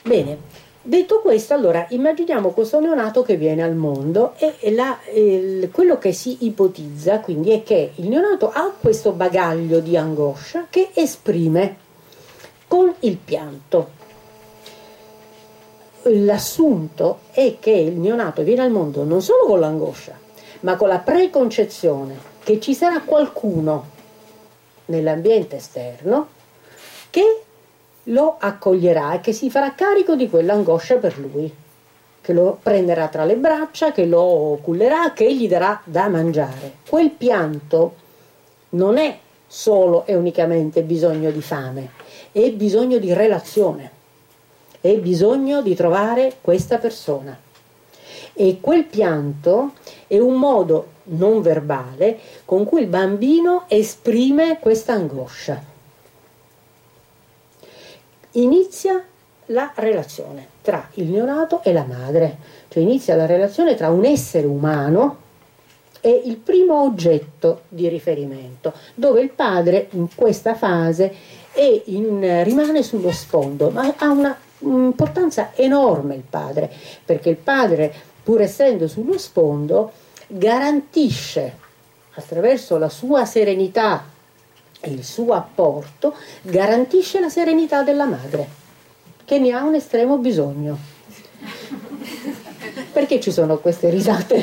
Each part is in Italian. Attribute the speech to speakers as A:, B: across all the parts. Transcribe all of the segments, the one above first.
A: Bene, detto questo, allora immaginiamo questo neonato che viene al mondo e quello che si ipotizza quindi è che il neonato ha questo bagaglio di angoscia che esprime con il pianto. L'assunto è che il neonato viene al mondo non solo con l'angoscia, ma con la preconcezione che ci sarà qualcuno nell'ambiente esterno che lo accoglierà e che si farà carico di quell'angoscia per lui, che lo prenderà tra le braccia, che lo cullerà, che gli darà da mangiare. Quel pianto non è solo e unicamente bisogno di fame, è bisogno di relazione, è bisogno di trovare questa persona. E quel pianto è un modo non verbale con cui il bambino esprime questa angoscia. Inizia la relazione tra il neonato e la madre, cioè inizia la relazione tra un essere umano e il primo oggetto di riferimento, dove il padre in questa fase rimane sullo sfondo, ma ha una importanza enorme il padre, perché il padre, pur essendo sullo sfondo, garantisce attraverso la sua serenità e il suo apporto, garantisce la serenità della madre, che ne ha un estremo bisogno. Perché ci sono queste risate?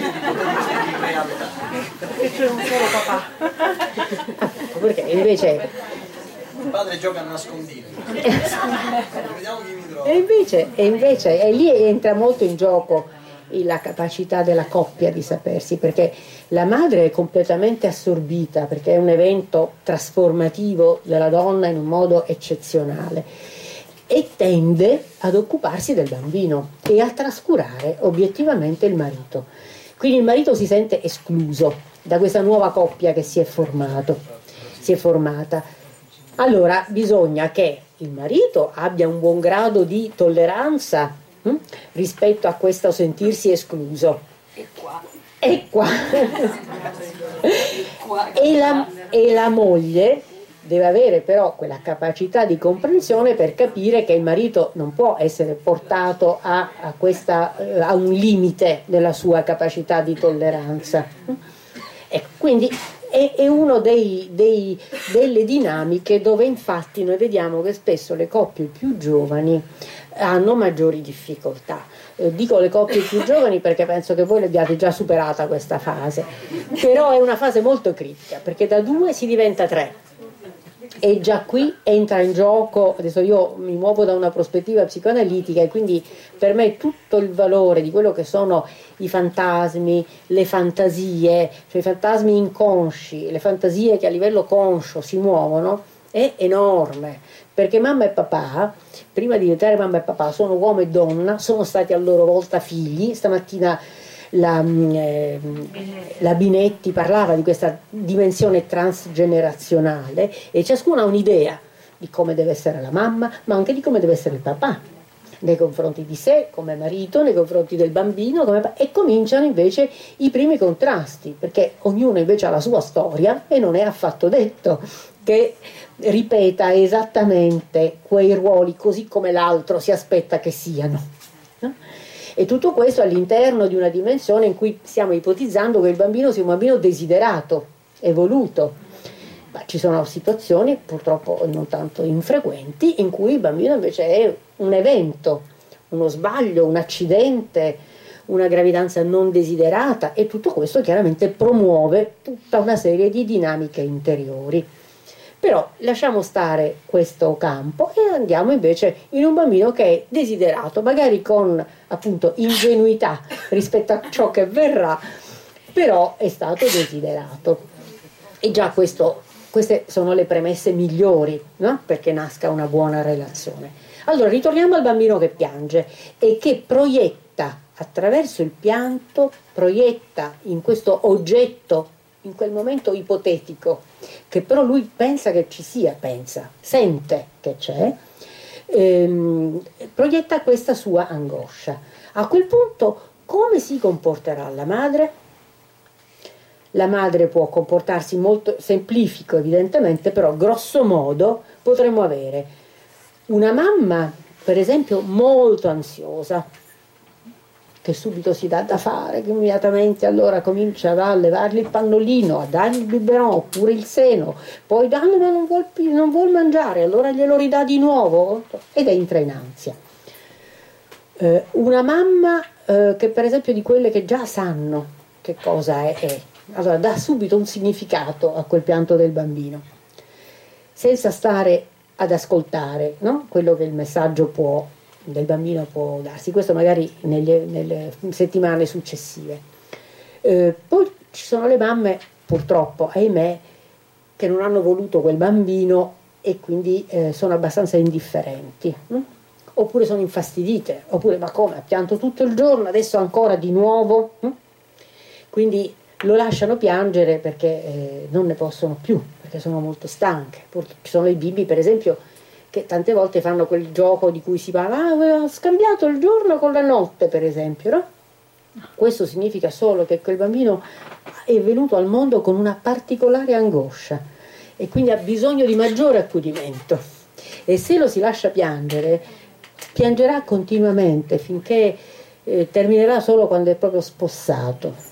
B: Perché c'è un solo papà.
A: Perché invece
C: il padre gioca a nascondino. Vediamo chi mi trova.
A: E invece lì entra molto in gioco la capacità della coppia di sapersi, perché la madre è completamente assorbita, perché è un evento trasformativo della donna in un modo eccezionale, e tende ad occuparsi del bambino e a trascurare obiettivamente il marito. Quindi il marito si sente escluso da questa nuova coppia che si è formata. Allora bisogna che il marito abbia un buon grado di tolleranza rispetto a questo sentirsi escluso. E qua. E la moglie deve avere però quella capacità di comprensione per capire che il marito non può essere portato a un limite della sua capacità di tolleranza. E quindi è uno delle dinamiche dove infatti noi vediamo che spesso le coppie più giovani hanno maggiori difficoltà. Dico le coppie più giovani perché penso che voi l'abbiate già superata questa fase, però è una fase molto critica, perché da 2 si diventa 3 e già qui entra in gioco. Adesso io mi muovo da una prospettiva psicoanalitica e quindi per me tutto il valore di quello che sono i fantasmi, le fantasie, cioè i fantasmi inconsci, le fantasie che a livello conscio si muovono, è enorme, perché mamma e papà, prima di diventare mamma e papà, sono uomo e donna, sono stati a loro volta figli. Stamattina la Binetti parlava di questa dimensione transgenerazionale e ciascuno ha un'idea di come deve essere la mamma, ma anche di come deve essere il papà nei confronti di sé come marito, nei confronti del bambino e cominciano invece i primi contrasti, perché ognuno invece ha la sua storia e non è affatto detto che ripeta esattamente quei ruoli così come l'altro si aspetta che siano, no? E tutto questo all'interno di una dimensione in cui stiamo ipotizzando che il bambino sia un bambino desiderato, evoluto. Ma ci sono situazioni purtroppo non tanto infrequenti in cui il bambino invece è un evento, uno sbaglio, un accidente, una gravidanza non desiderata, e tutto questo chiaramente promuove tutta una serie di dinamiche interiori. Però lasciamo stare questo campo e andiamo invece in un bambino che è desiderato, magari con appunto ingenuità rispetto a ciò che verrà, però è stato desiderato. E già queste sono le premesse migliori, no? Perché nasca una buona relazione. Allora ritorniamo al bambino che piange e che proietta attraverso il pianto, proietta in questo oggetto, in quel momento ipotetico, che però lui pensa che ci sia, sente che c'è, proietta questa sua angoscia. A quel punto come si comporterà la madre? La madre può comportarsi molto, semplifico evidentemente, però grosso modo potremmo avere una mamma per esempio molto ansiosa, che subito si dà da fare, che immediatamente allora comincia a levargli il pannolino, a dargli il biberon oppure il seno, poi danno ma non vuol mangiare, allora glielo ridà di nuovo ed entra in ansia. Una mamma che per esempio di quelle che già sanno che cosa è, allora dà subito un significato a quel pianto del bambino, senza stare ad ascoltare, no? Quello che il messaggio del bambino può darsi, questo magari nelle settimane successive. Poi ci sono le mamme, purtroppo, ahimè, che non hanno voluto quel bambino e quindi sono abbastanza indifferenti, oppure sono infastidite, oppure ma come, ha pianto tutto il giorno, adesso ancora di nuovo, quindi lo lasciano piangere perché non ne possono più, perché sono molto stanche. Ci sono i bimbi, per esempio, che tante volte fanno quel gioco di cui si parla, aveva scambiato il giorno con la notte, per esempio, no? Questo significa solo che quel bambino è venuto al mondo con una particolare angoscia e quindi ha bisogno di maggiore accudimento, e se lo si lascia piangere, piangerà continuamente finché terminerà solo quando è proprio spossato.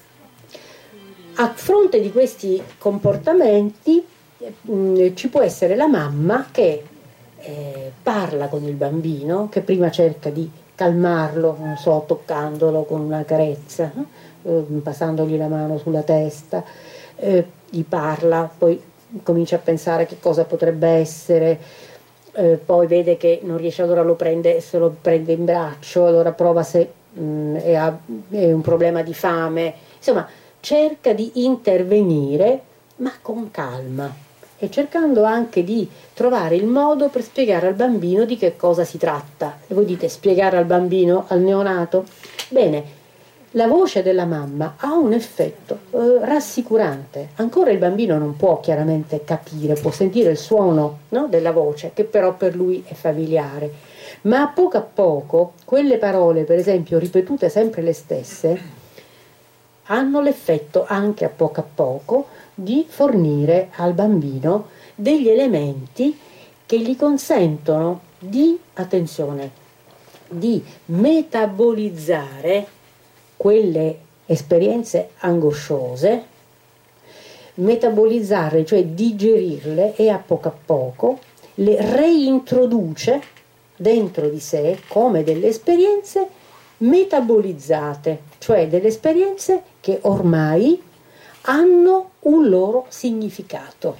A: A fronte di questi comportamenti ci può essere la mamma che parla con il bambino, che prima cerca di calmarlo, non so, toccandolo con una carezza, passandogli la mano sulla testa, gli parla, poi comincia a pensare che cosa potrebbe essere, poi vede che non riesce, allora se lo prende in braccio, allora prova se è un problema di fame, insomma cerca di intervenire ma con calma e cercando anche di trovare il modo per spiegare al bambino di che cosa si tratta. E voi dite spiegare al bambino, al neonato? Bene, la voce della mamma ha un effetto rassicurante. Ancora il bambino non può chiaramente capire, può sentire il suono, no, della voce, che però per lui è familiare, ma a poco quelle parole, per esempio ripetute sempre le stesse, hanno l'effetto anche a poco di fornire al bambino degli elementi che gli consentono di, attenzione, di metabolizzare quelle esperienze angosciose, metabolizzarle, cioè digerirle, e a poco le reintroduce dentro di sé come delle esperienze metabolizzate, cioè delle esperienze che ormai hanno un loro significato.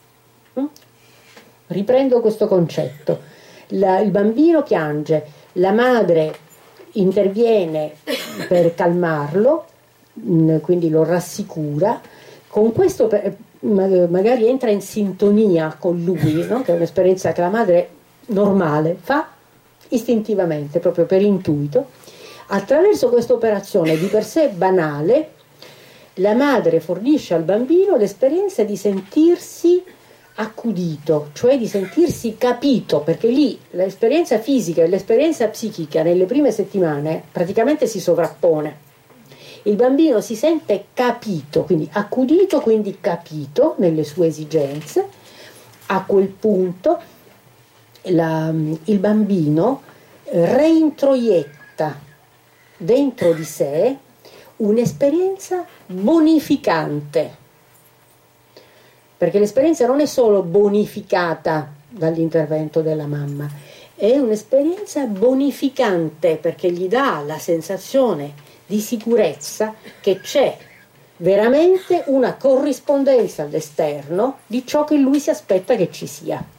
A: Riprendo questo concetto. Il bambino piange, la madre interviene per calmarlo, quindi lo rassicura, con questo magari entra in sintonia con lui, no? Che è un'esperienza che la madre normale fa istintivamente, proprio per intuito. Attraverso questa operazione di per sé banale, la madre fornisce al bambino l'esperienza di sentirsi accudito, cioè di sentirsi capito, perché lì l'esperienza fisica e l'esperienza psichica nelle prime settimane praticamente si sovrappone. Il bambino si sente capito, quindi accudito, quindi capito nelle sue esigenze. A quel punto il bambino reintroietta dentro di sé un'esperienza bonificante, perché l'esperienza non è solo bonificata dall'intervento della mamma, è un'esperienza bonificante perché gli dà la sensazione di sicurezza che c'è veramente una corrispondenza all'esterno di ciò che lui si aspetta che ci sia.